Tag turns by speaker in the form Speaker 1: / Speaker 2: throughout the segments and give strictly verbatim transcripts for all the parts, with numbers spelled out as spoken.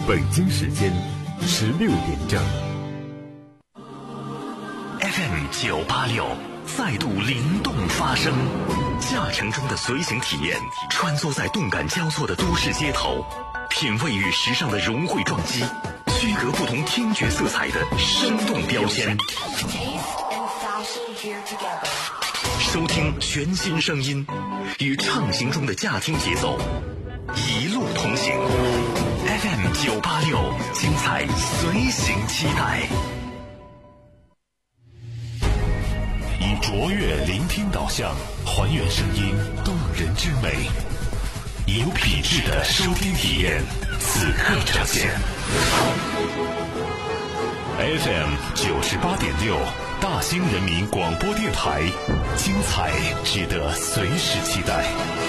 Speaker 1: 北京时间十六点整。
Speaker 2: F M 九八六再度灵动发声，驾乘中的随行体验，穿梭在动感交错的都市街头，品味与时尚的融汇撞击，区隔不同听觉色彩的生动标签。收听全新声音，与畅行中的驾听节奏一路同行。F M 九八六，精彩随行期待。以卓越聆听导向，还原声音动人之美，有品质的收听体验，此刻呈现。F M 九十八点六，大兴人民广播电台，精彩值得随时期待。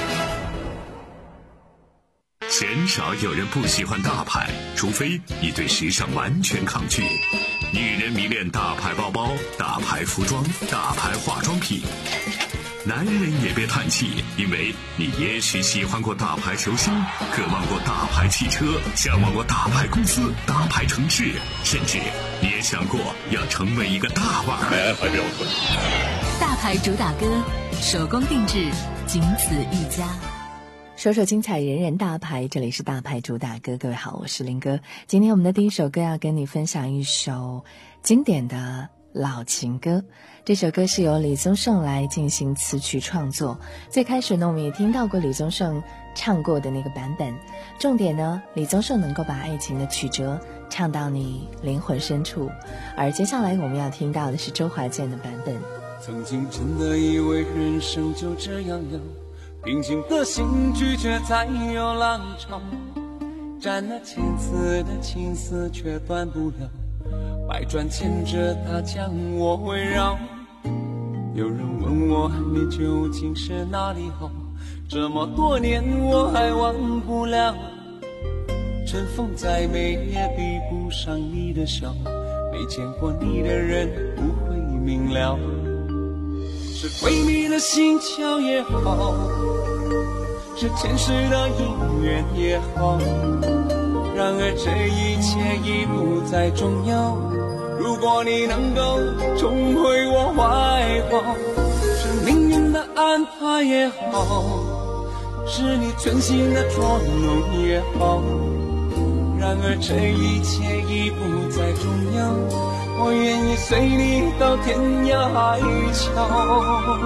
Speaker 3: 鲜少有人不喜欢大牌，除非你对时尚完全抗拒。女人迷恋大牌包包、大牌服装、大牌化妆品。男人也别叹气，因为你也许喜欢过大牌球星，渴望过大牌汽车，向往过大牌公司、大牌城市，甚至你也想过要成为一个大腕。来安排标准。
Speaker 4: 大牌主打歌，手工定制，仅此一家。
Speaker 5: 首首精彩，人人大牌，这里是大牌主打歌。各位好，我是林哥。今天我们的第一首歌要跟你分享一首经典的老情歌，这首歌是由李宗盛来进行词曲创作。最开始呢，我们也听到过李宗盛唱过的那个版本，重点呢，李宗盛能够把爱情的曲折唱到你灵魂深处。而接下来我们要听到的是周华健的版本。
Speaker 6: 曾经真的以为人生就这样了，平静的心拒绝再有浪潮，斩了千次的情丝却断不了，百转千折它将我围绕。有人问我你究竟是哪里好，这么多年我还忘不了。春风再美也比不上你的笑，没见过你的人不会明了。是闺蜜的心桥也好，是前世的姻缘也好，然而这一切已不再重要。如果你能够重回我怀抱，是命运的安排也好，是你存心的捉弄也好，然而这一切已不再重要。我愿意随你到天涯海角。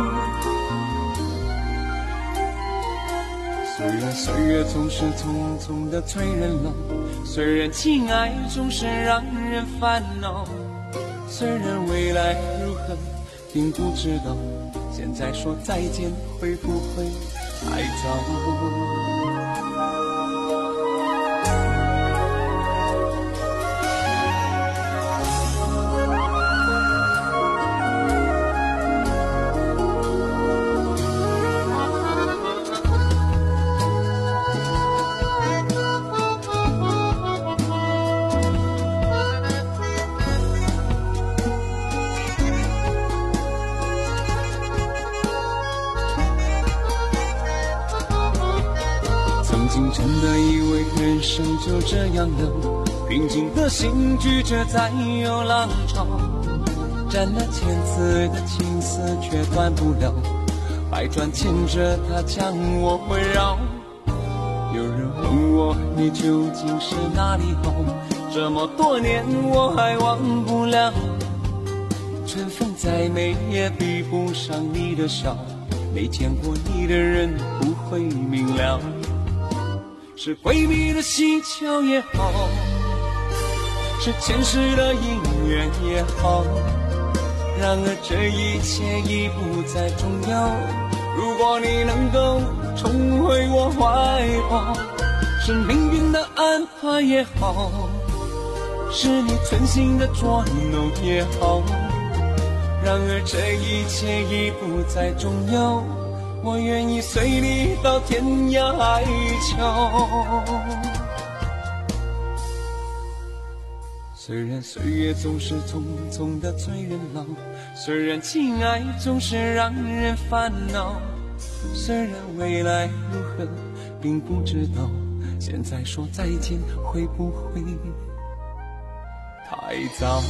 Speaker 6: 虽然岁月总是匆匆的催人老，虽然情爱总是让人烦恼，虽然未来如何并不知道，现在说再见会不会太早？真的以为人生就这样了，平静的心拒绝再有浪潮，斩了千次的情丝却断不了，百转千折它将我围绕。有人问我你究竟是哪里好，这么多年我还忘不了。春风再美也比不上你的笑，没见过你的人不会明了。是闺蜜的心桥也好，是前世的姻缘也好，然而这一切已不再重要。如果你能够重回我怀抱，是命运的安排也好，是你存心的捉弄也好，然而这一切已不再重要。我愿意随你到天涯海角。虽然岁月总是匆匆的催人老，虽然情爱总是让人烦恼，虽然未来如何并不知道， 现在说再见会不会太早？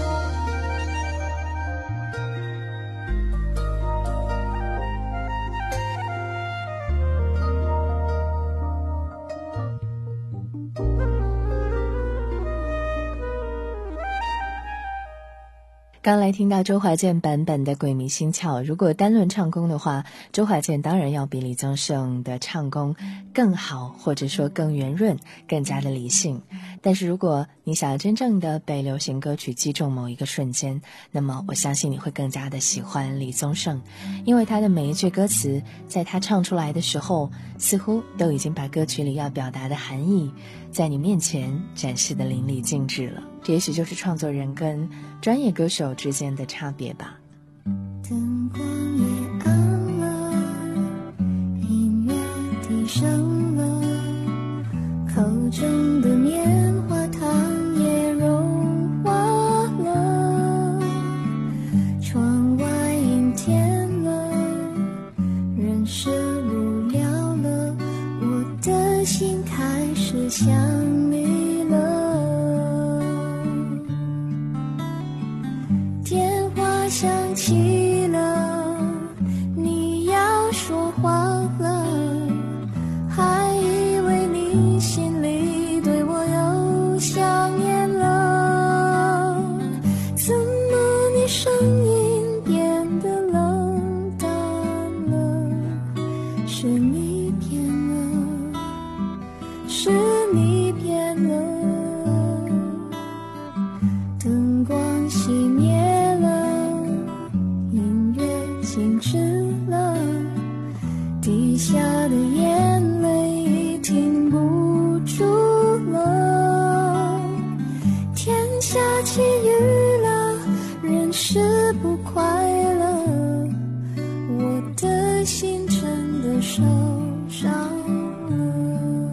Speaker 5: 刚来听到周华健版本的《鬼迷心窍》，如果单论唱功的话，周华健当然要比李宗盛的唱功更好，或者说更圆润，更加的理性。但是如果你想要真正的被流行歌曲击中某一个瞬间，那么我相信你会更加的喜欢李宗盛，因为他的每一句歌词在他唱出来的时候，似乎都已经把歌曲里要表达的含义在你面前展示的淋漓尽致了。这也许就是创作人跟专业歌手之间的差别吧。
Speaker 7: 灯光也暗了，音乐低声了，口中的棉花糖也融化了，窗外阴天了，人是无聊了，我的心开始想你了。电话响起了，你要说话了，还以为你心里对我有想念了，怎么你声音变得冷淡了？是你变了，是你变了，灯光熄灭静止了，滴下的眼泪停不住了，天下起雨了，人是不快乐，我的心真的受伤了。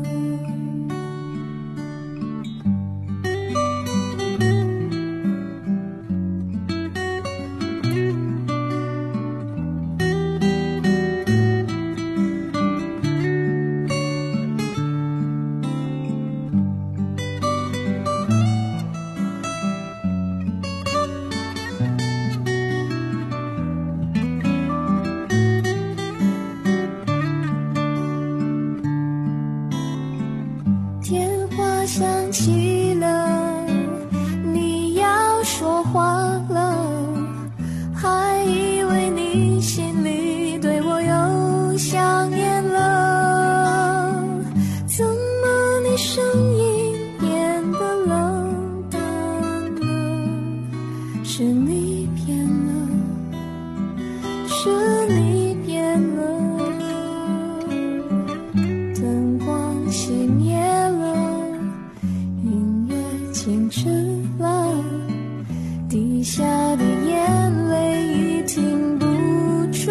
Speaker 7: 响起了，你要说话了，还以为你心里对我有想念了，怎么你声音变得冷淡了？是你变了，是你变了，灯光熄灭了，静止了，滴下的眼泪已停不住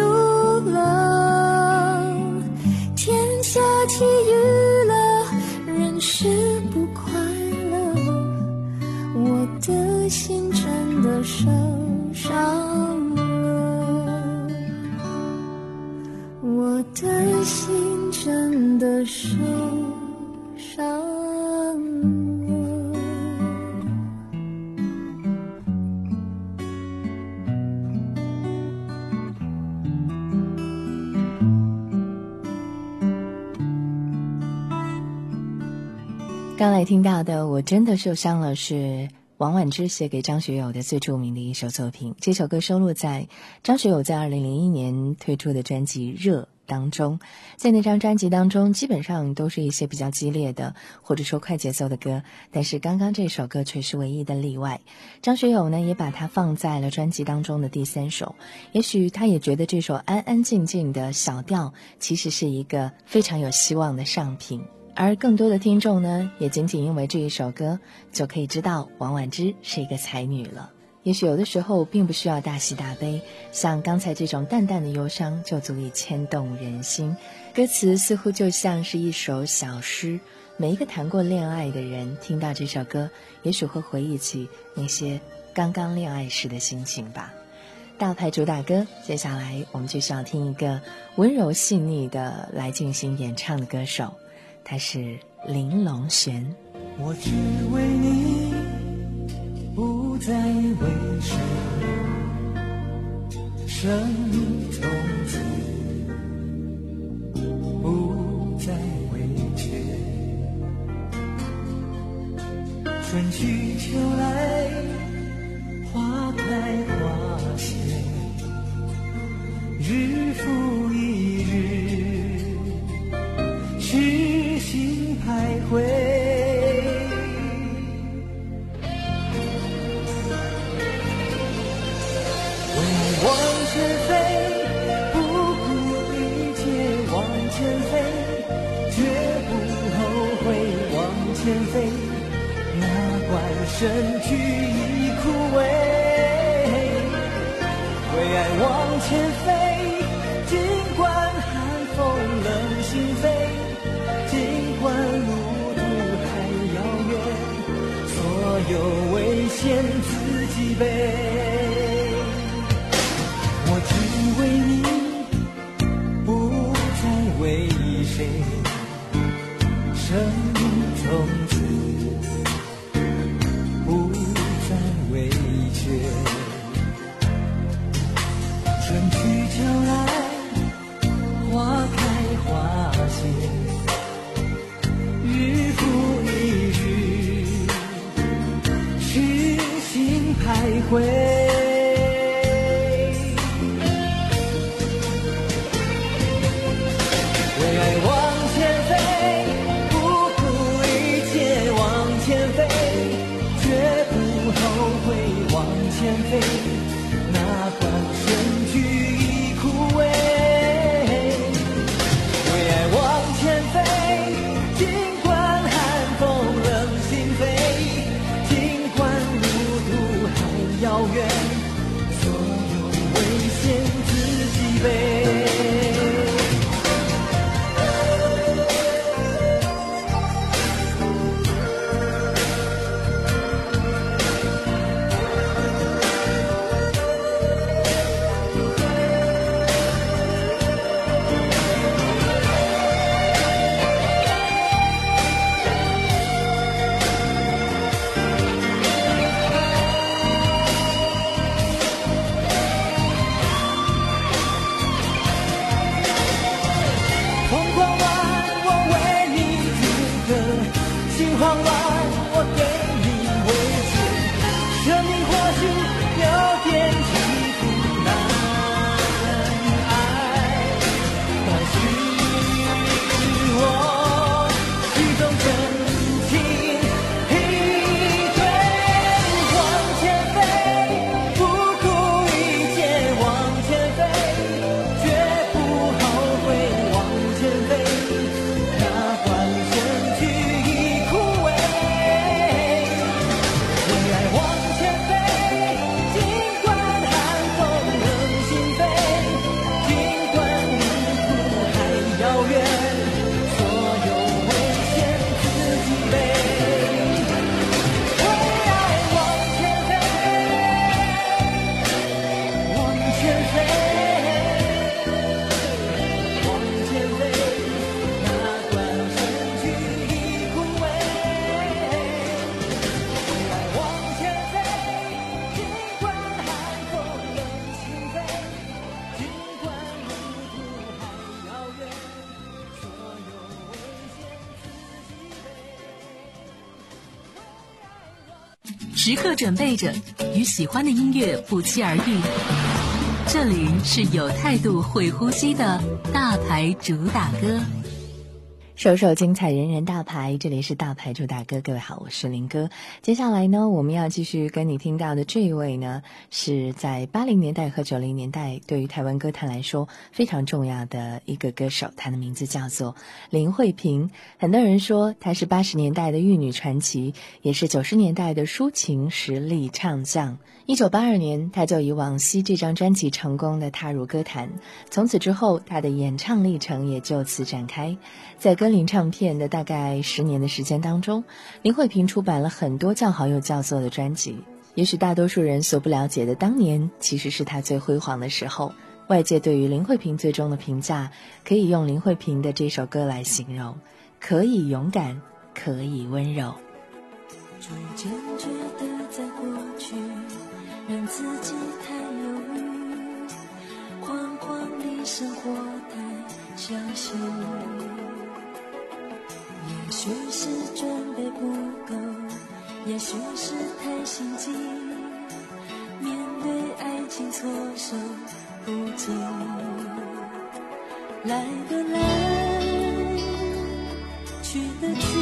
Speaker 7: 了，天下起雨了，人是不快乐，我的心真的受伤了，我的心真的受伤了。
Speaker 5: 刚来听到的我真的受伤了，是王婉之写给张学友的最著名的一首作品。这首歌收录在张学友在二零零一年推出的专辑《热》当中。在那张专辑当中基本上都是一些比较激烈的或者说快节奏的歌，但是刚刚这首歌却是唯一的例外。张学友呢也把它放在了专辑当中的第三首，也许他也觉得这首安安静静的小调其实是一个非常有希望的上品。而更多的听众呢，也仅仅因为这一首歌就可以知道王婉之是一个才女了。也许有的时候并不需要大喜大悲，像刚才这种淡淡的忧伤就足以牵动人心。歌词似乎就像是一首小诗，每一个谈过恋爱的人听到这首歌，也许会回忆起那些刚刚恋爱时的心情吧。大牌主打歌，接下来我们就需要听一个温柔细腻的来进行演唱的歌手，他是林隆璇。
Speaker 6: 我只为你，不再为谁，生命从此不再为缺。春去秋来，花开花谢，日复一日，痴心徘徊。往前飞，不顾一切往前飞，绝不后悔往前飞，哪管身躯已枯萎。为爱往前飞，尽管寒风冷心扉，尽管路途还遥远，所有危险自己背。我只为你，不再为谁，生命从此不再为缺。春去秋来，花开花谢，日复一日，痴心徘徊。哪管身躯已枯萎，为爱往前飞，尽管寒风冷心扉，尽管路途还遥远，所有危险自己背。
Speaker 4: 时刻准备着，与喜欢的音乐不期而遇。这里是有态度、会呼吸的大牌主打歌。
Speaker 5: 首首精彩，人人大牌，这里是大牌主打歌。各位好，我是林哥。接下来呢，我们要继续跟你听到的这一位呢，是在八零年代和九零年代对于台湾歌坛来说非常重要的一个歌手，她的名字叫做林慧萍。很多人说她是八十年代的玉女传奇，也是九十年代的抒情实力唱将。一九八二年，她就以《往昔》这张专辑成功的踏入歌坛，从此之后，她的演唱历程也就此展开。在歌林唱片的大概十年的时间当中，林慧萍出版了很多叫好又叫座的专辑。也许大多数人所不了解的，当年其实是她最辉煌的时候。外界对于林慧萍最终的评价，可以用林慧萍的这首歌来形容：可以勇敢， 可以温柔。
Speaker 7: 逐渐觉得在过去让自己太犹豫，慌慌的生活太小心，也许是准备不够，也许是太心急，面对爱情措手不及。来的来，去的去，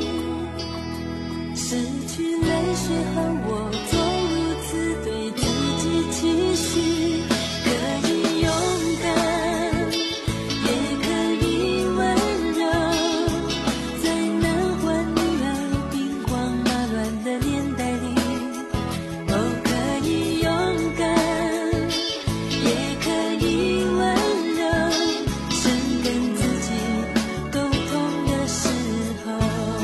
Speaker 7: 失去泪水和我总如此对自己期许，可以勇敢，也可以温柔，在男欢女爱兵荒马乱的年代里，哦，可以勇敢，也可以温柔，生跟自己沟通的时候，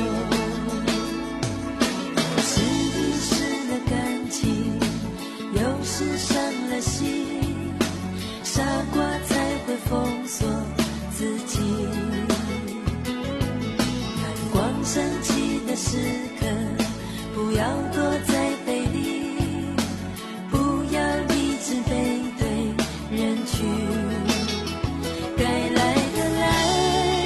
Speaker 7: 是遗失了感情，有时伤了心，傻瓜才会封锁自己。阳光升起的时刻，不要躲在被里，不要一直背对人去。该来的来，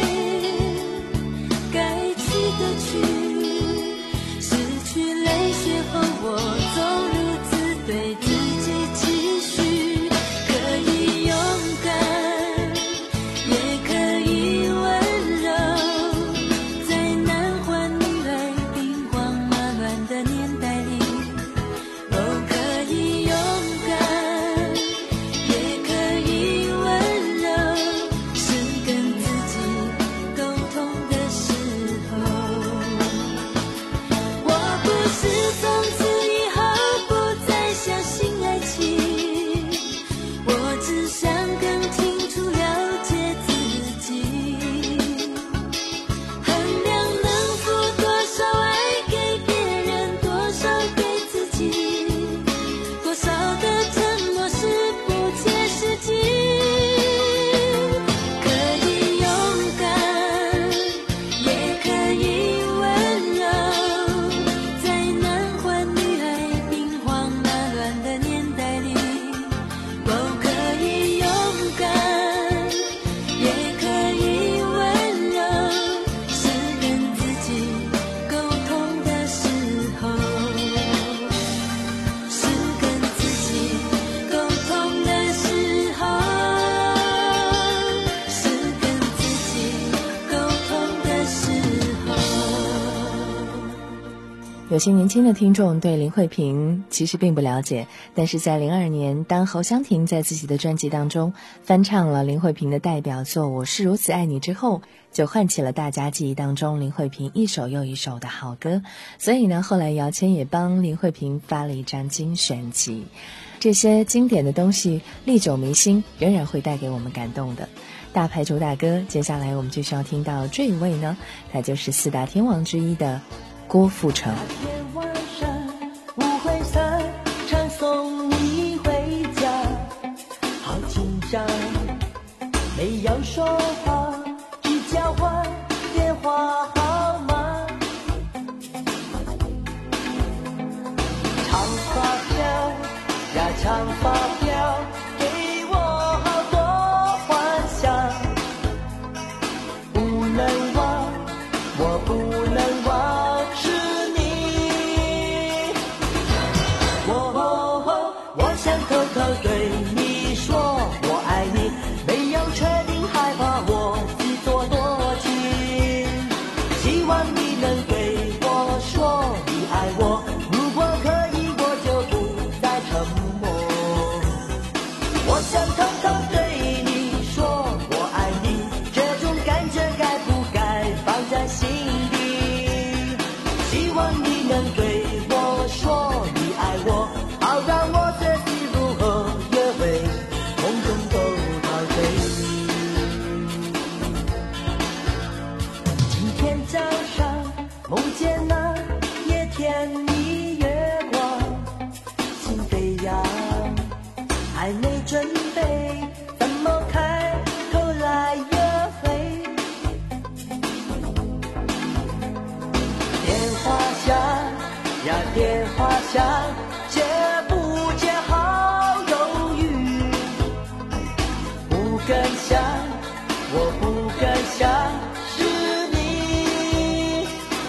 Speaker 7: 该去的去，失去泪水后我总如此对自己期许，可以勇敢，也可以温柔，在男欢女爱兵荒马乱的年代里，哦，可以勇敢，也可以温柔，是跟自己沟通的时候。我不是从此以后不再相信爱情，我只想更清楚了解自己，衡量能付多少爱给别人，多少给自己，多少的承诺是不切实际。可以勇敢，也可以温柔，在男欢女爱兵荒马乱的年代里，哦，可以勇敢，也可以温柔，是跟自己沟通的时候，是跟自己沟通的时候，是跟自己沟通的时候。
Speaker 5: 有些年轻的听众对林慧萍其实并不了解，但是在零二年，当侯湘婷在自己的专辑当中翻唱了林慧萍的代表作《我是如此爱你》之后，就唤起了大家记忆当中林慧萍一首又一首的好歌。所以呢，后来姚谦也帮林慧萍发了一张精选集。这些经典的东西历久弥新，仍然会带给我们感动的。大牌主打歌，接下来我们就需要听到这一位呢，他就是四大天王之一的郭富城。
Speaker 8: 那天晚上误会散，唱送你回家，好紧张，没有说话，只交换电话号码。长发飘呀长发飘，给我好多幻想，不能忘，我不能忘。想偷偷对你说我爱你，没有确定害怕我自作多情，希望你能对我说你爱我，如果可以我就不再沉默。我想偷偷对你说我爱你，这种感觉该不该放在心底，希望你能对我说你爱我，好让我梦见那夜天的月光，心飞扬，还没准备，怎么开口来约会？ 想，戒不戒好犹豫，不敢想，我不敢想是你。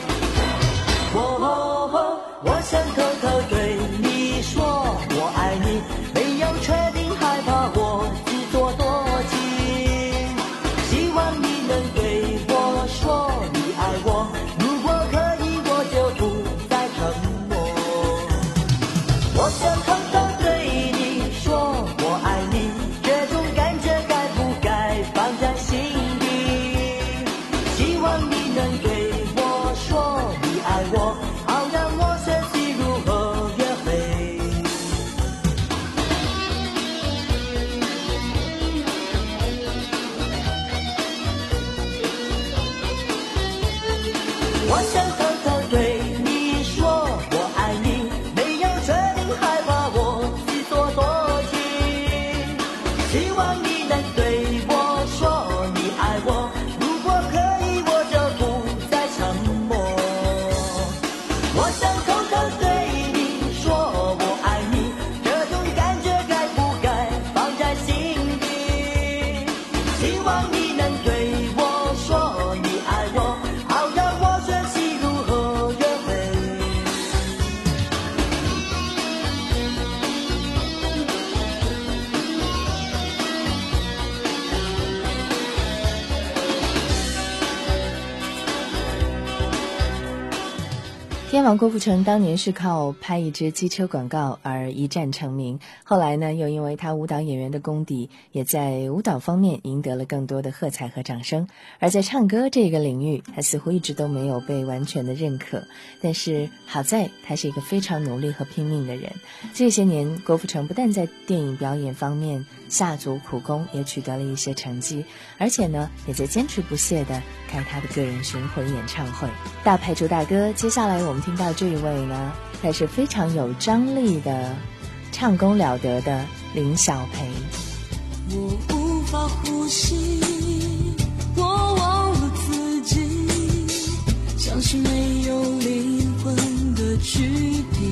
Speaker 8: 哦，我想偷偷对你说我爱你，没有确定害怕我自作多情，希望你能对我说你爱我，如果可以我就不再沉默。我想偷偷对你说我爱你，这种感觉该不该放在心底，希望你能对我说你爱我，好让我学习如何约会。我想偷偷对你说我爱你，没有确定害怕我自作多情，希望你能对我说你爱我，如果可以我就不再沉默。我想偷偷对你说我爱你，这种感觉该不该放在心底，希望你能对我说你爱我，好让我学习如何约会。
Speaker 5: 天王郭富城当年是靠拍一支机车广告而一战成名，后来呢，又因为他舞蹈演员的功底，也在舞蹈方面赢得了更多的喝彩和掌声。而在唱歌这个领域，他似乎一直都没有被完全的认可。但是好在他是一个非常努力和拼命的人。这些年，郭富城不但在电影表演方面下足苦功，也取得了一些成绩，而且呢，也在坚持不懈地开他的个人巡回演唱会。大牌主大哥，接下来我们听到这一位呢，他是非常有张力的，唱功了得的林小培。
Speaker 9: 我无法呼吸，我忘了自己，像是没有灵魂的躯体。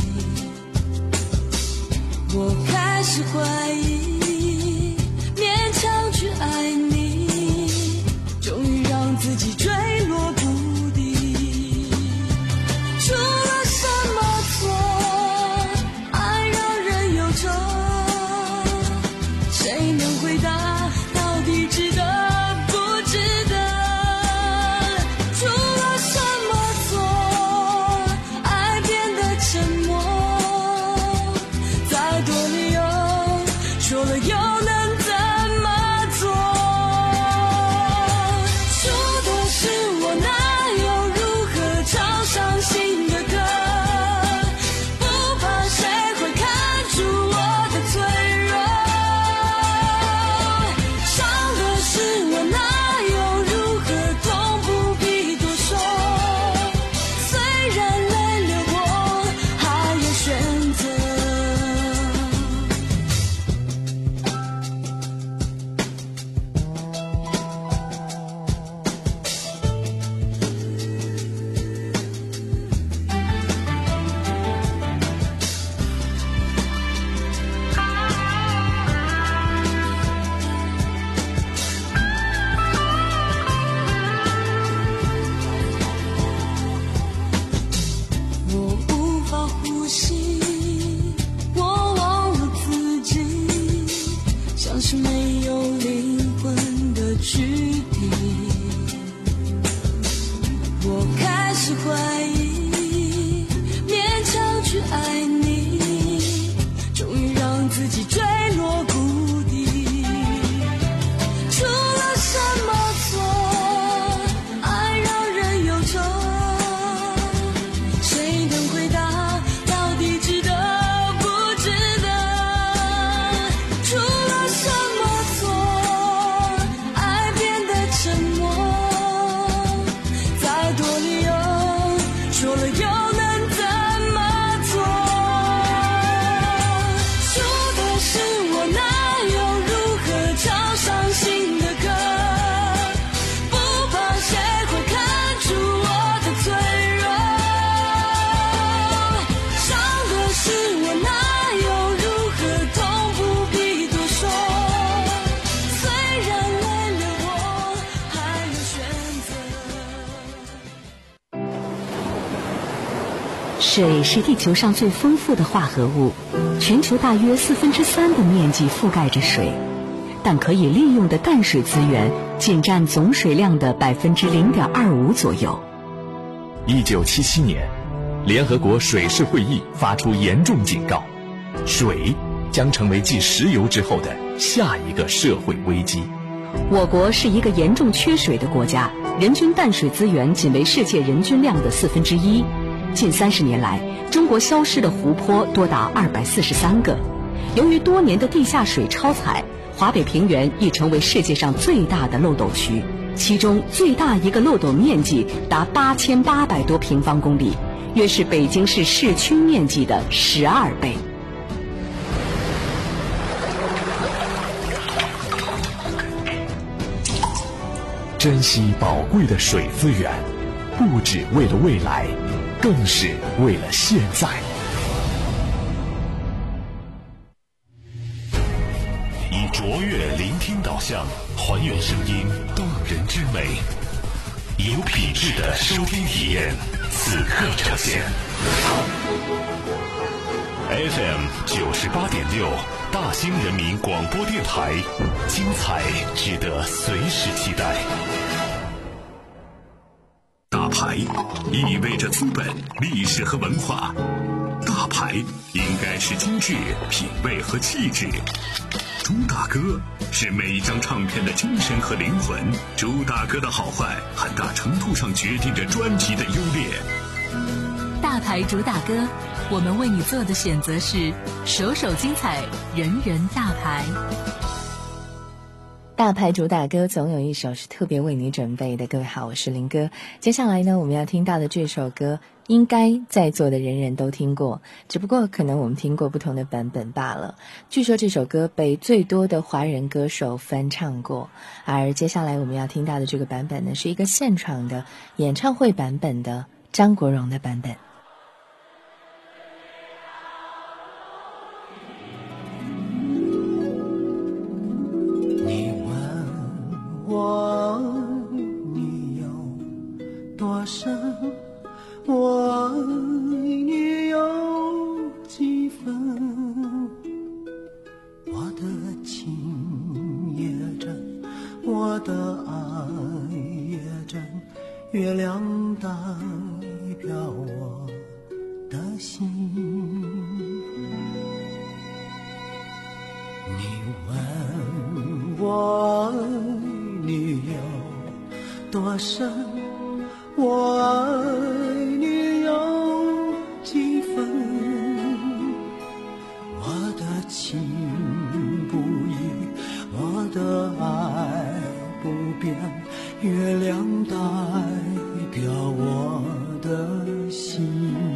Speaker 9: 我开始怀疑，勉强去爱你，终于让自己坠落谷底。出了什么错，爱让人忧愁，谁能回答到底值得不值得？出了什么错，爱变得沉默，再多理由说了又能怎么做？说的是我，哪有如何唱伤心的歌？不怕谁会看出我的脆弱，伤的是我，哪有如何痛不必多说。虽然泪流过，还有选择。我无法呼吸，我忘了自己，像是没有灵魂的躯体。我开始怀疑，勉强去爱你，终于让自己坠落谷底。出了什么错，爱让人忧愁，谁能回答到底
Speaker 10: 水是地球上最丰富的化合物，全球大约四分之三的面积覆盖着水，但可以利用的淡水资源仅占总水量的百分之零点二五左右。
Speaker 1: 一九七七年，联合国水事会议发出严重警告，水将成为继石油之后的下一个社会危机。
Speaker 10: 我国是一个严重缺水的国家，人均淡水资源仅为世界人均量的四分之一。近三十年来，中国消失的湖泊多达二百四十三个。由于多年的地下水超采，华北平原已成为世界上最大的漏斗区，其中最大一个漏斗面积达八千八百多平方公里，约是北京市市区面积的十二倍。
Speaker 1: 珍惜宝贵的水资源，不只为了未来，更是为了现在。
Speaker 2: 以卓越聆听导向，还原声音动人之美，有品质的收听体验，此刻呈现。F M 九十八点六，大兴人民广播电台，精彩值得随时期待。
Speaker 3: 大牌意味着资本、历史和文化，大牌应该是精致、品味和气质。朱大哥是每一张唱片的精神和灵魂，朱大哥的好坏很大程度上决定着专辑的优劣。
Speaker 4: 大牌主打歌，我们为你做的选择是首首精彩，人人大牌。
Speaker 5: 大牌主打歌总有一首是特别为你准备的。各位好，我是林哥。接下来呢，我们要听到的这首歌应该在座的人人都听过，只不过可能我们听过不同的版本罢了。据说这首歌被最多的华人歌手翻唱过，而接下来我们要听到的这个版本呢，是一个现场的演唱会版本的张国荣的版本。
Speaker 11: 我爱你有多深，我爱你有几分，我的情也真，我的爱也真，月亮代表我的心。你问我你有多深，我爱你有几分，我的情不移，我的爱不变，月亮代表我的心。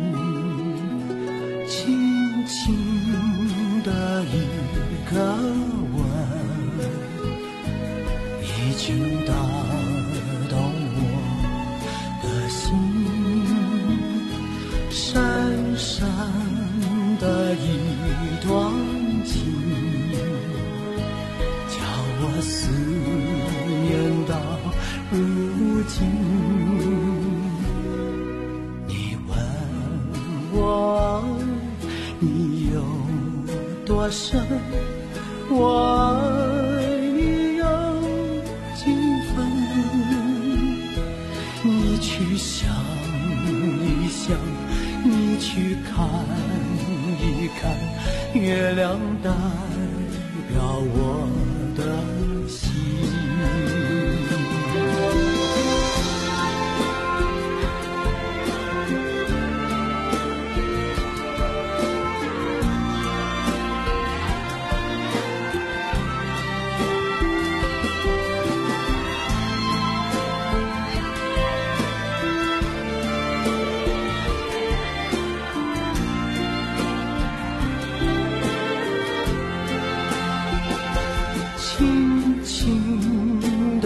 Speaker 11: 轻轻的一个吻，已经打动我的心，深深的一段情，叫我思念到如今。你问我你有多深，我爱你有几分，你去想一想，你去看一看，月亮代表我的心。轻轻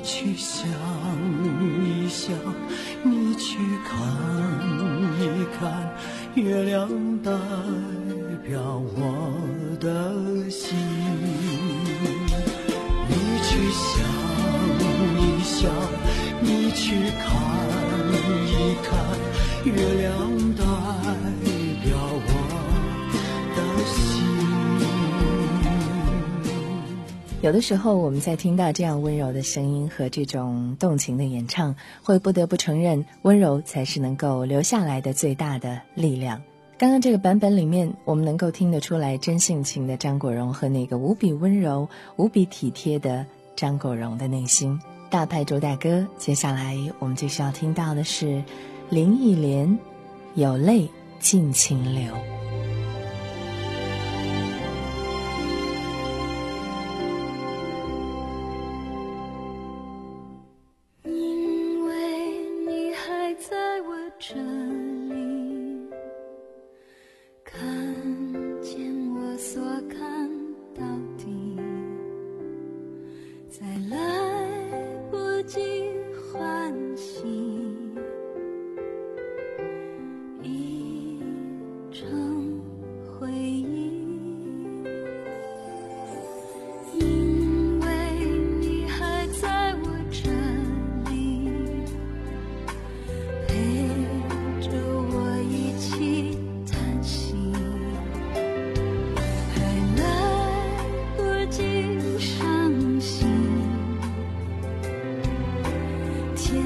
Speaker 11: 去想一想，你去看一看，月亮代表我的心。你去想一想，你去看一看，月亮代表我的心。
Speaker 5: 有的时候我们在听到这样温柔的声音和这种动情的演唱，会不得不承认，温柔才是能够留下来的最大的力量。刚刚这个版本里面，我们能够听得出来真性情的张国荣和那个无比温柔无比体贴的张国荣的内心。大牌主打歌，接下来我们就需要听到的是林忆莲，有泪尽情流。
Speaker 7: 因为你还在我这里，看见我所看到的，再来不及欢喜，已成回忆。因为你还在我这里，陪着我一起叹息，还来不及伤心，天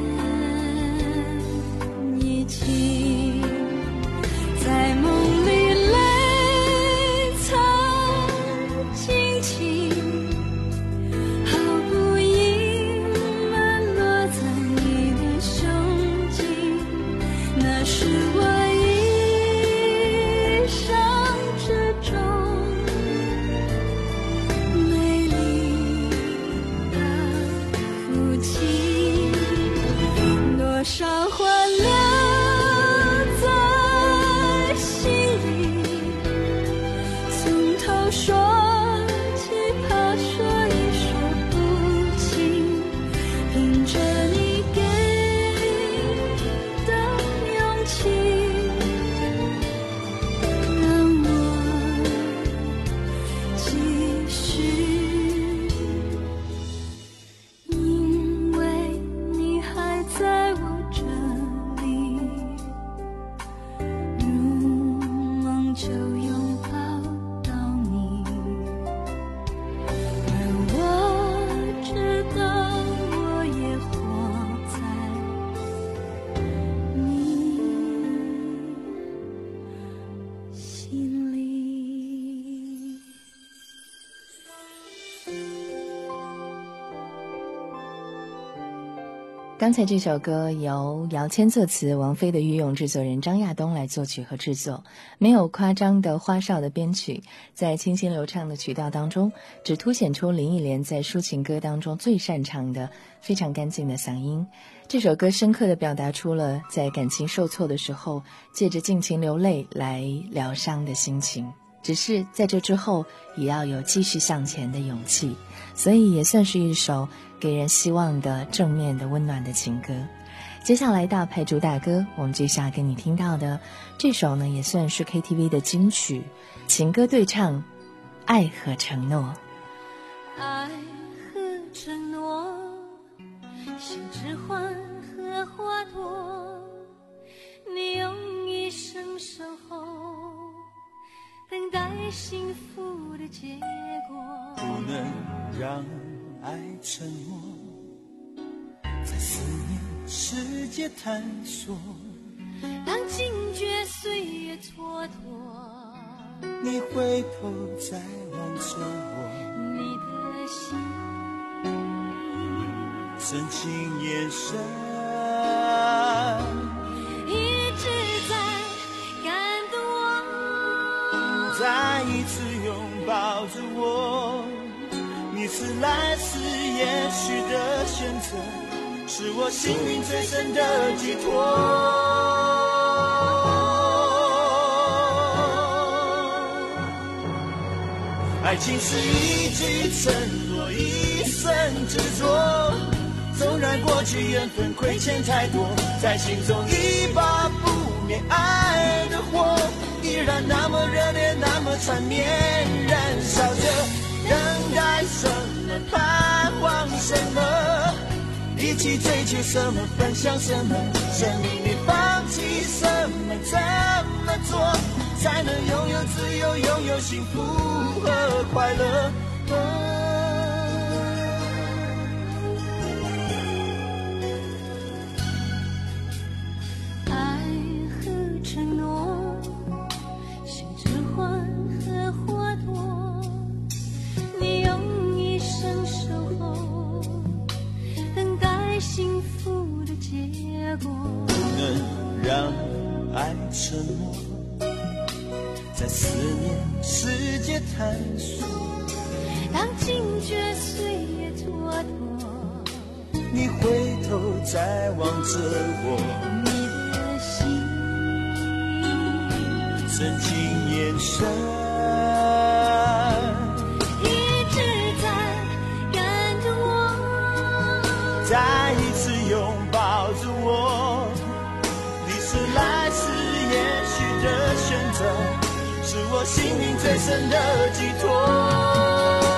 Speaker 7: 已晴，在梦里泪藏轻轻，毫不隐瞒落在你的胸襟，那是我一生之中美丽的父亲，多少欢留在心里，从头说起，怕说一说不清，凭着你给的勇气，让我继续。因为你还在我这里，如梦就拥抱到你，而我知道我也活在你心里。
Speaker 5: 刚才这首歌由姚谦作词，王菲的御用制作人张亚东来作曲和制作，没有夸张的花哨的编曲，在清新流畅的曲调当中，只凸显出林忆莲在抒情歌当中最擅长的非常干净的嗓音。这首歌深刻地表达出了在感情受挫的时候，借着尽情流泪来疗伤的心情，只是在这之后也要有继续向前的勇气，所以也算是一首给人希望的正面的温暖的情歌。接下来大牌主打歌，我们接下来跟你听到的这首呢，也算是 K T V 的金曲，情歌对唱，爱和承诺。
Speaker 7: 爱和承诺，像指环和花朵，你用一生守候，等待幸福的结果。
Speaker 11: 不能让爱沉默，在思念世界探索，
Speaker 7: 当惊觉岁月蹉跎，
Speaker 11: 你回头再望着我，
Speaker 7: 你的心
Speaker 11: 深情眼神
Speaker 7: 一直在感动我，
Speaker 11: 再一次拥抱着我，你是来自也许的选择，是我幸运最深的寄托。爱情是一句承诺，一生执着，
Speaker 12: 然过去缘分亏欠太多，在心中一把不灭爱的火，依然那么热烈，那么缠绵，燃烧着，等待什么，盼望什么，一起追求什么，分享什么，生命里放弃什么，怎么做才能拥有自由，拥有幸福和快乐？
Speaker 7: 爱和承诺，心之欢和花朵，你用一生守候，等待幸福的结果。
Speaker 12: 不能让爱沉默，在思念世界探索，
Speaker 7: 当惊觉岁月蹉跎，
Speaker 12: 你回头再望着我，
Speaker 7: 你的心
Speaker 12: 深情眼神
Speaker 7: 一直在感动我，
Speaker 12: 再一次拥抱着我，你是来是也许的选择，是我心灵最深的寄托。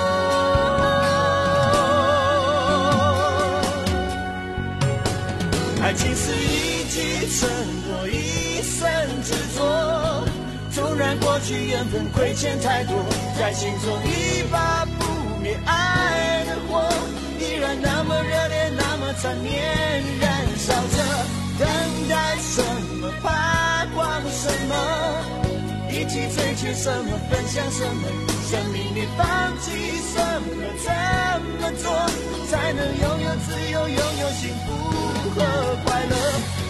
Speaker 12: 爱情是一句承诺，一生执着，纵然过去缘分亏欠太多，在心中一把不灭爱的火，依然那么热烈，那么缠绵，燃烧着，等待什么，盼望什么，一起追求什么，分享什么，生命里放弃什么，怎么做才能拥有自由，拥有幸福和快乐？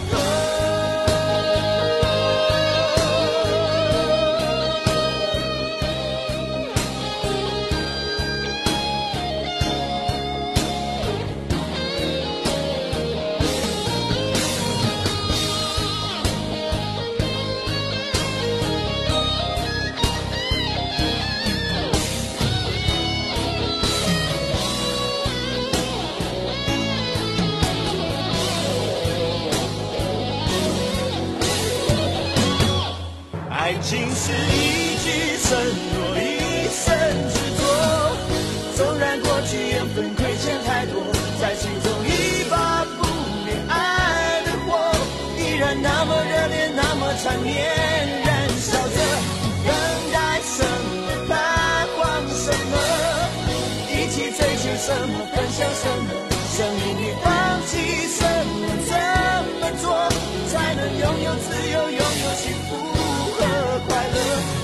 Speaker 12: 爱情是一句承诺，一生执着，纵然过去缘分亏欠太多，在心中一把不灭爱的火，依然那么热烈，那么缠绵，燃烧着，等待什么，盼望什么，一起追求什么，分享什么，生命里放弃什么，怎么做才能拥有自由，拥有幸福和快乐？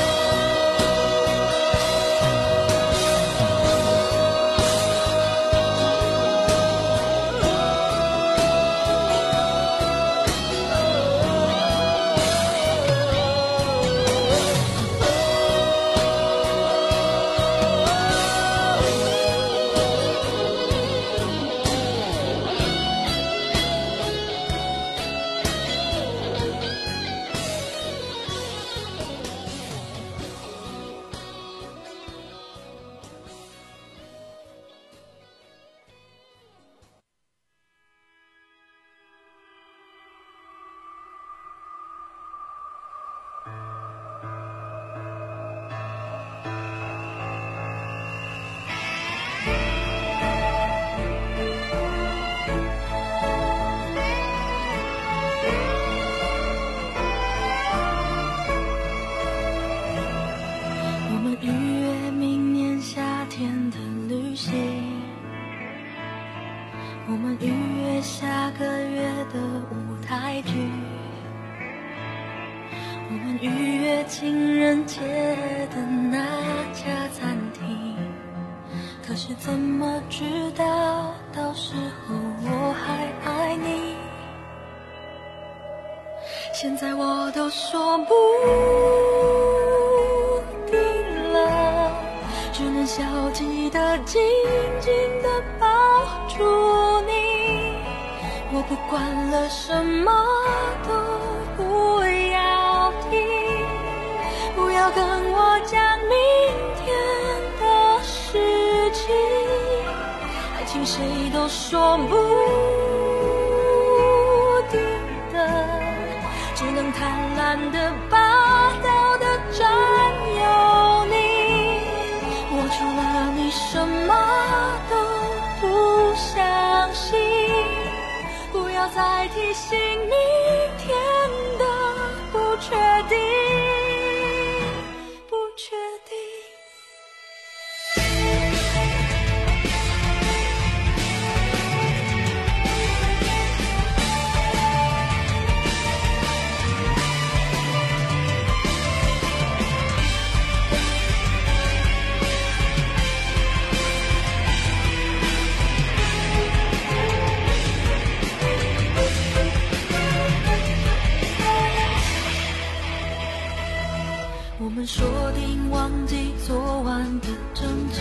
Speaker 7: 现在我都说不定了，只能消极的紧紧的抱住你。我不管了，什么都不要听，不要跟我讲明天的事情。爱情
Speaker 9: 情谁都说不定的，只能贪婪的霸道的占有你。我除了你什么都不相信，不要再提醒明天的不确定，不确定。我们说定忘记昨晚的争执，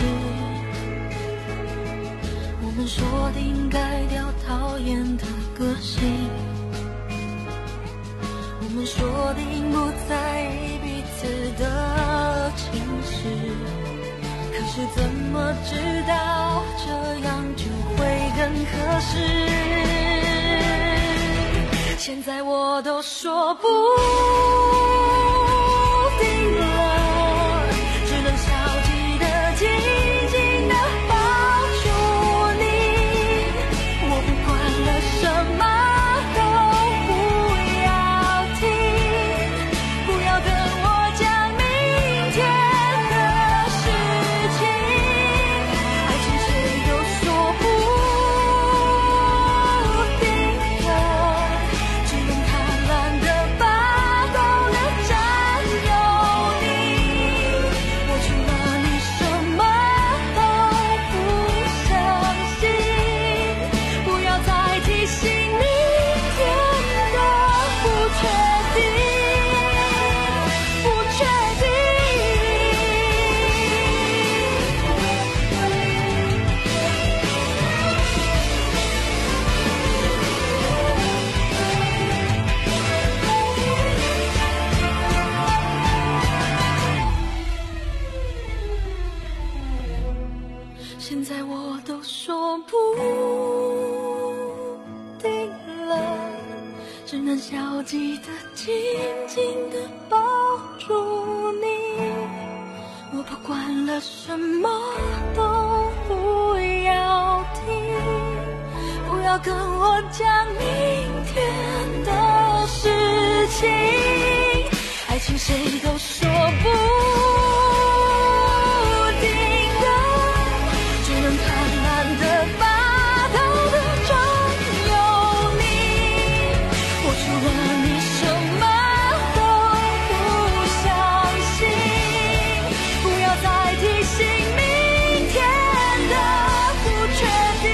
Speaker 9: 我们说定改掉讨厌的个性，我们说定不在意彼此的情绪，可是怎么知道这样就会更合适？现在我都说不定了，只能消极的静静的抱住你，我不管了什么都不要听，不要跟我讲明天的事情，爱情谁都说不定了，只能贪婪的霸道的占有你，我除了你什么都不相信，不要再提醒明天的不确定，不确定。现在我都说不定了，只能消极的静静的抱住你，我不管了什么都不要听，不要跟我讲明天的事情，爱情谁都说不定的，只能贪婪的霸道的占有你，我除了你什么都不相信，不要再提醒明天的不确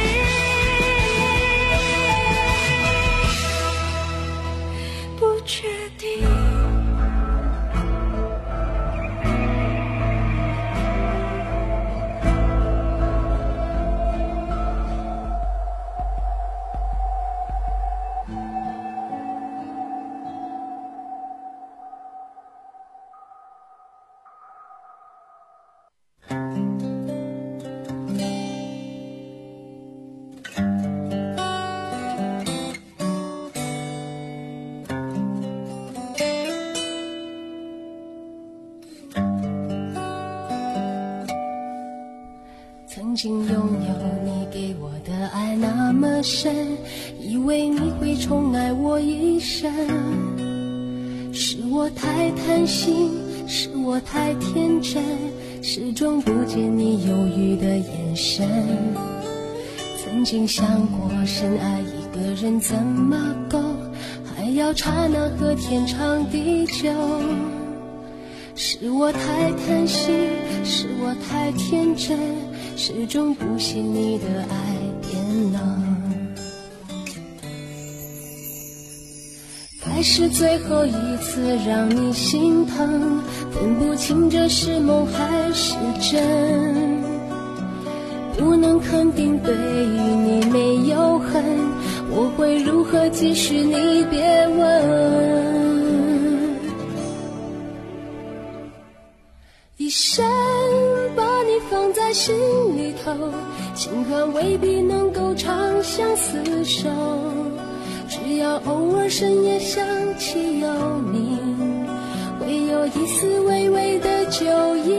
Speaker 9: 定，不确定。
Speaker 7: 曾经拥有你给我的爱那么深，以为你会宠爱我一生，是我太贪心，是我太天真，始终不见你犹豫的眼神。曾经想过深爱一个人怎么够，还要刹那和天长地久，是我太贪心，是我太天真，始终不信你的爱变冷。该是最后一次让你心疼，分不清这是梦还是真，不能肯定对于你没有恨，我会如何继续你别问。一生把你放在心里头， 尽管未必能够长相厮守，只要偶尔深夜想起有你，会有一丝微微的酒意，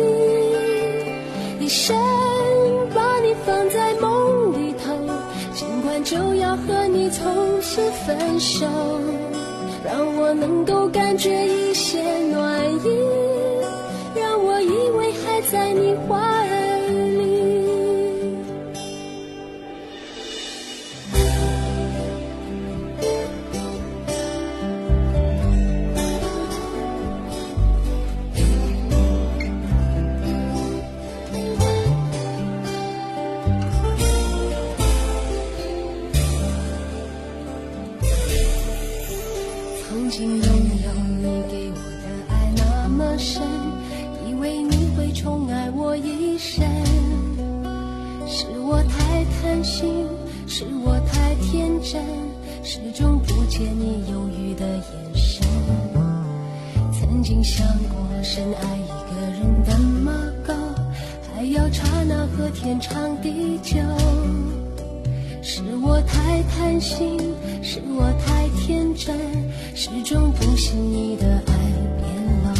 Speaker 7: 一生把你放在梦里头，尽管就要和你从新分手，让我能够感觉一些暖意，让我以为还在你怀里。曾经拥有你给我的爱那么深，以为你会宠爱我一生，是我太贪心，是我太天真，始终不见你犹豫的眼神。曾经想过深爱一个人那么高，还要刹那和天长地久，是我太贪心，是我太天真，始终不信你的爱变老。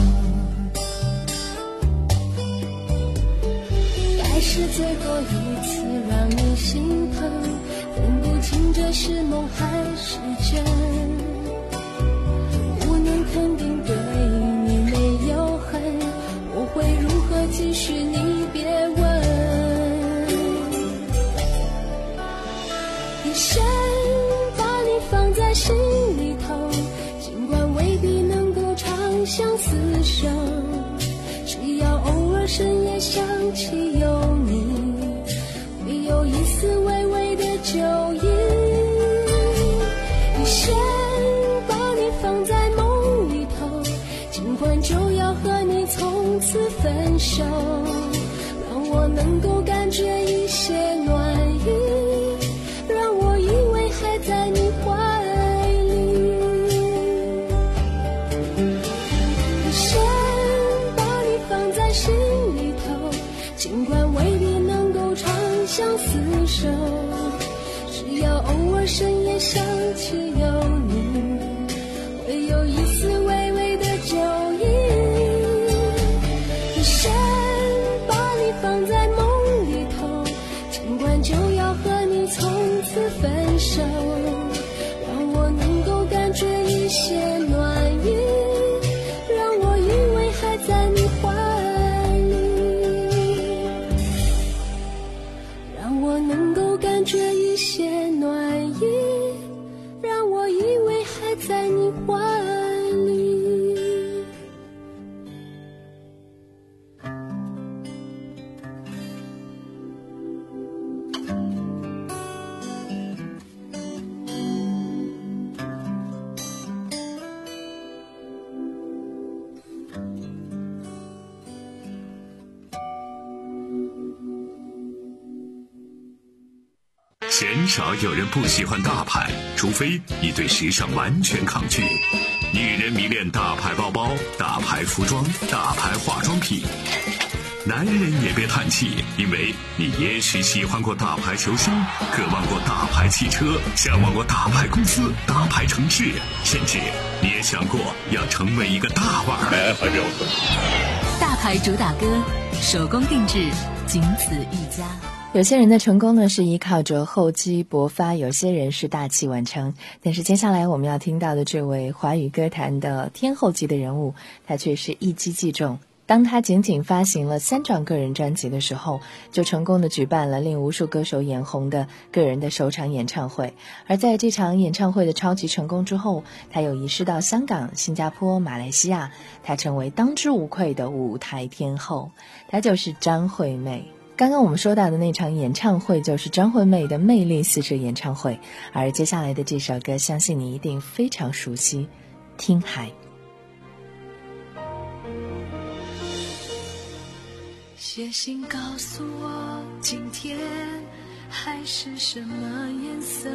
Speaker 7: 该是最后一次让你心疼，分不清这是梦还是真，不能肯定对你没有恨，我会如何继续你别问，一生把你放在心里头，尽管未必能够长相厮守，只要偶尔深夜想起有你，会有一丝微微的酒意，一生把你放在梦里头，尽管就要和你从此分手，让我能够感觉一些暖意，让我以为还在你怀里，一生把你放在心里头，尽管未必能够长相厮守，只要偶尔深夜想起有你，会有一丝微微的酒意，一生把你放在梦里头，尽管就要和你从此分手，让我能够感觉一些暖意，让我以为还在你怀里，让我能够感觉一些暖意，让我以为还在你怀里。
Speaker 3: 鲜少有人不喜欢大牌，除非你对时尚完全抗拒。女人迷恋大牌包包、大牌服装、大牌化妆品。男人也别叹气，因为你也许喜欢过大牌球星，渴望过大牌汽车，向往过大牌公司、大牌城市，甚至你也想过要成为一个大腕儿。
Speaker 4: 大牌主打歌，手工定制，仅此一家。
Speaker 5: 有些人的成功呢是依靠着厚积薄发，有些人是大器晚成。但是接下来我们要听到的这位华语歌坛的天后级的人物，他却是一击即中。当他仅仅发行了三张个人专辑的时候，就成功的举办了令无数歌手眼红的个人的首场演唱会。而在这场演唱会的超级成功之后，他又移师到香港、新加坡、马来西亚，他成为当之无愧的舞台天后，他就是张惠妹。刚刚我们说到的那场演唱会就是张惠妹的魅力四射演唱会，而接下来的这首歌相信你一定非常熟悉，《听海》。
Speaker 9: 写信告诉我今天海是什么颜色，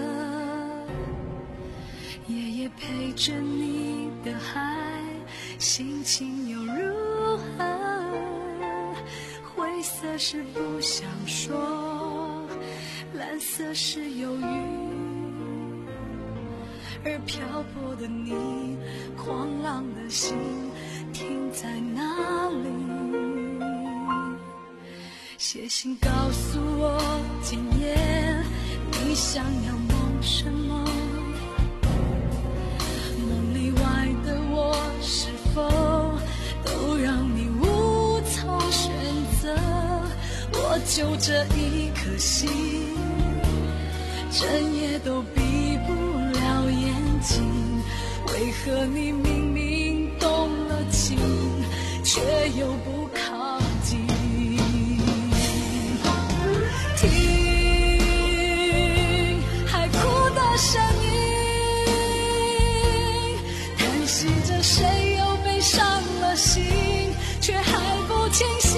Speaker 9: 夜夜陪着你的海心情又如何，灰色是不想说， 蓝色是忧郁，而漂泊的你，狂浪的心停在哪里？写信告诉我今夜你想要梦什么，梦里外的我是否都让你无从选择？我就这一颗心，整夜都闭不了眼睛，为何你明明动了情，却又不靠近？听海哭的声音，叹息着谁又被伤了心，却还不清醒。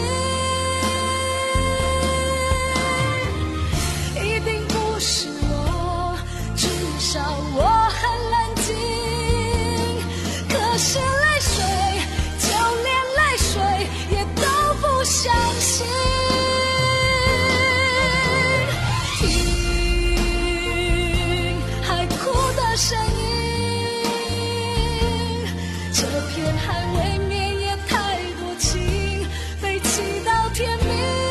Speaker 9: 一定不是我，至少我很冷静，可是泪水，就连泪水也都不相信。听海哭的声音，这片海未免也太多情，被气到天明。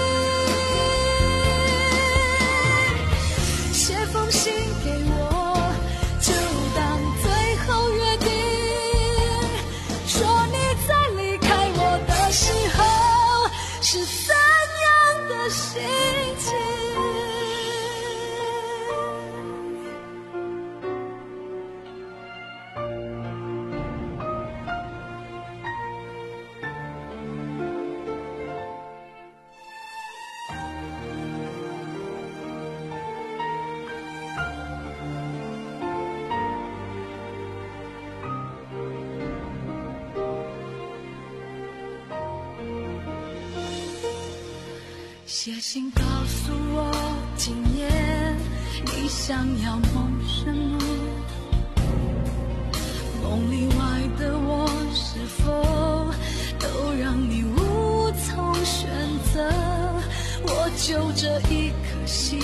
Speaker 9: 写封信给我，就当最后约定，说你在离开我的时候是怎样的心情。写信告诉我今夜你想要梦什么，梦里外的我是否都让你无从选择？我就这一颗心，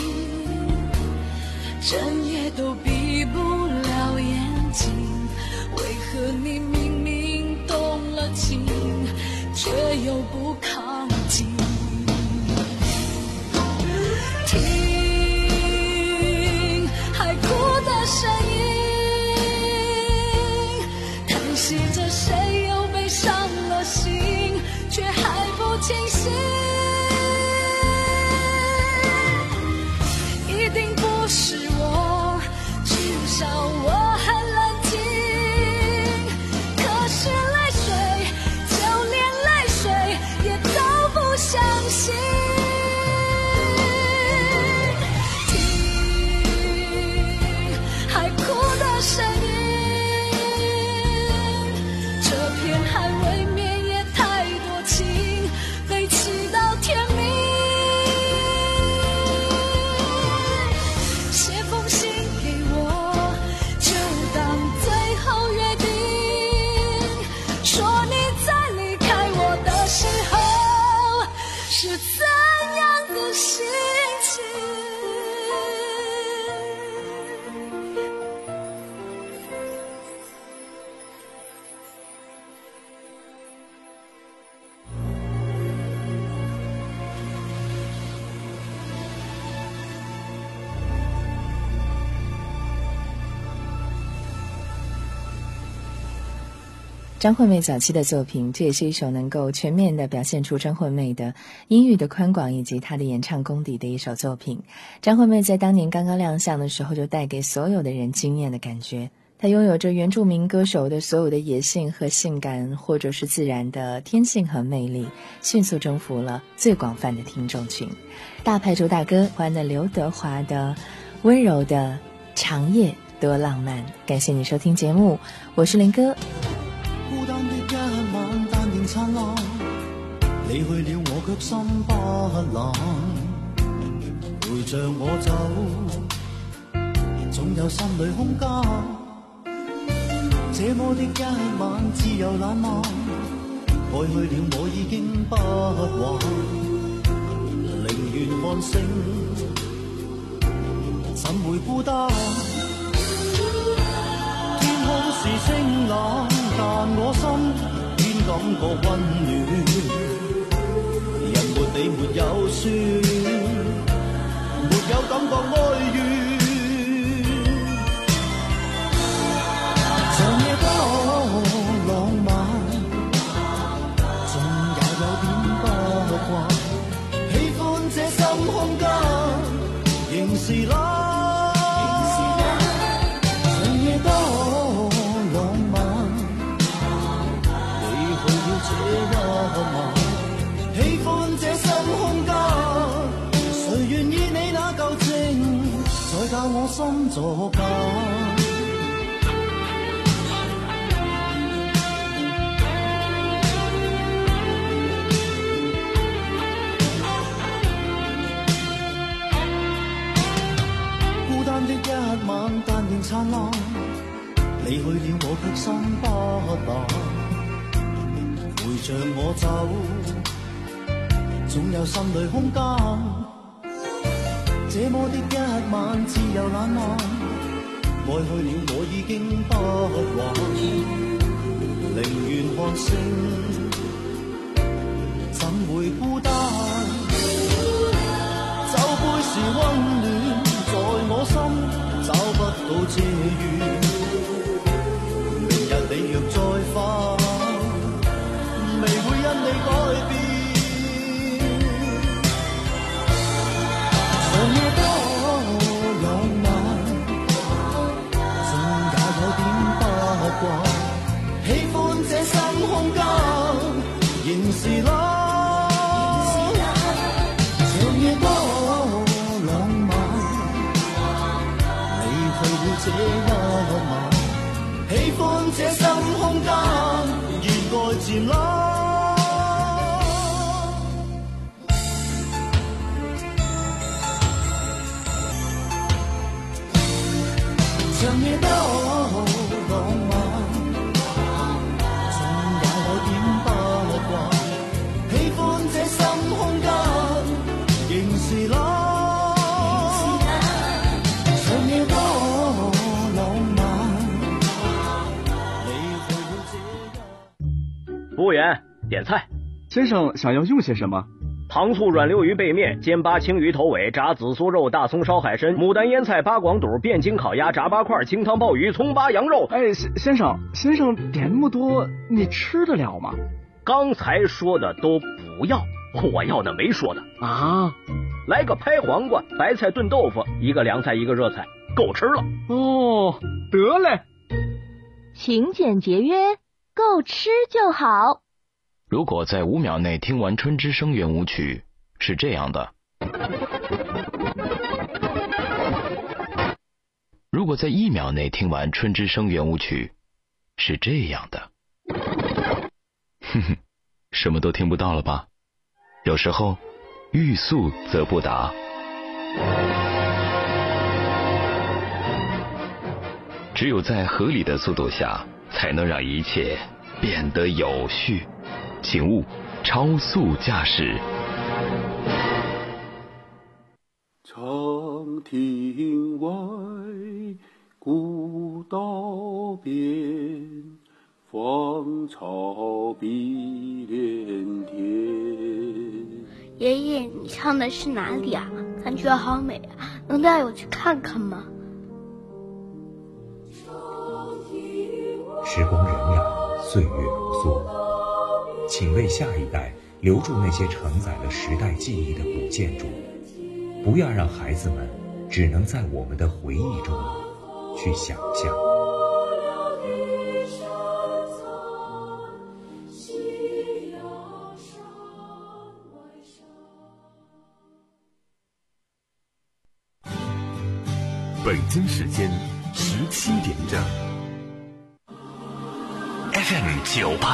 Speaker 9: 整夜都闭不了眼睛，为何你明明动了情，却又不靠近？听海哭的声音，叹息着谁又被伤了心，却还不清醒。一定不是我，至少我很冷静，可是泪水，就连泪水也都不相信。声音，这片海未免也太多情，被气到天明。写封信给我，就当最后约定，说你在离开我的时候是怎样的心情。
Speaker 5: 张惠妹早期的作品，这也是一首能够全面地表现出张惠妹的音域的宽广以及她的演唱功底的一首作品。张惠妹在当年刚刚亮相的时候，就带给所有的人惊艳的感觉。她拥有着原住民歌手的所有的野性和性感，或者是自然的天性和魅力，迅速征服了最广泛的听众群。大牌主打歌欢的刘德华的温柔的长夜多浪漫。感谢你收听节目，我是林哥。
Speaker 11: 孤單的一晚，但仍燦爛。你去了，我卻心不冷。陪着我走，總有心裏空間。這麼的一晚，自由懶漫。愛去了，我已經不還。寧願看星， 怎會孤單？天空是清冷，但我心偏感覺溫暖。人沒你沒有酸，沒有感覺哀怨。長夜多浪漫，總也有點不慣。喜歡這深空間，仍是冷。長夜多浪漫，你去了這一晚。喜歡這深空間，誰願意你那舊情，再教我心作假。孤單的一晚，但仍燦爛。你去了，我卻心不冷。陪着我走，總有心裏空間。這麼的一晚，自由懶漫。愛去了，我已經不還。寧願看星，怎會孤單？酒杯是溫暖，在我心找不到借緣。明日你若再返，未會因你改變。長夜多浪漫，總也有點不慣。喜歡這深空間，仍是冷。長夜多浪漫，你去了這一晚。喜歡這深空間，熱愛漸冷。長夜多浪漫，總也有點不慣。喜歡這深空間，仍是冷。長夜多浪漫，你去了這一。
Speaker 13: 服務員，點菜。
Speaker 14: 先生想要用些什麼？
Speaker 13: 糖醋軟溜魚背面、煎巴青魚頭尾、炸紫蘇肉、大蔥燒海參、牡丹醃菜、八廣肚、汴京烤鴨、炸八塊、清湯鮑魚、蔥巴羊肉。
Speaker 14: 哎，先生，先生點那麼多，你吃得了嗎？
Speaker 13: 剛才說的都不要，我要的沒說的
Speaker 14: 啊。
Speaker 13: 來個拍黃瓜、白菜燉豆腐，一個涼菜一個熱菜，夠吃了。
Speaker 14: 哦，得嘞。
Speaker 15: 勤儉節約，夠吃就好。
Speaker 1: 如果在五秒內聽完春之聲圓舞曲，是這樣的；如果在一秒內聽完春之聲圓舞曲，是這樣的。哼哼，什麼都聽不到了吧？有時候，欲速則不達。只有在合理的速度下，才能讓一切變得有序。請勿超速駕駛。
Speaker 11: 長亭外，古道邊，芳草碧連天。
Speaker 16: 爺爺，你唱的是哪裡啊？感覺好美啊，能帶我去看看嗎？
Speaker 17: 時光荏苒，歲月如梭，請為下一代留住那些承載了時代記憶的古建築，不要讓孩子們只能在我們的回憶中去想象。
Speaker 2: 北京時間十七點正。F M 九八。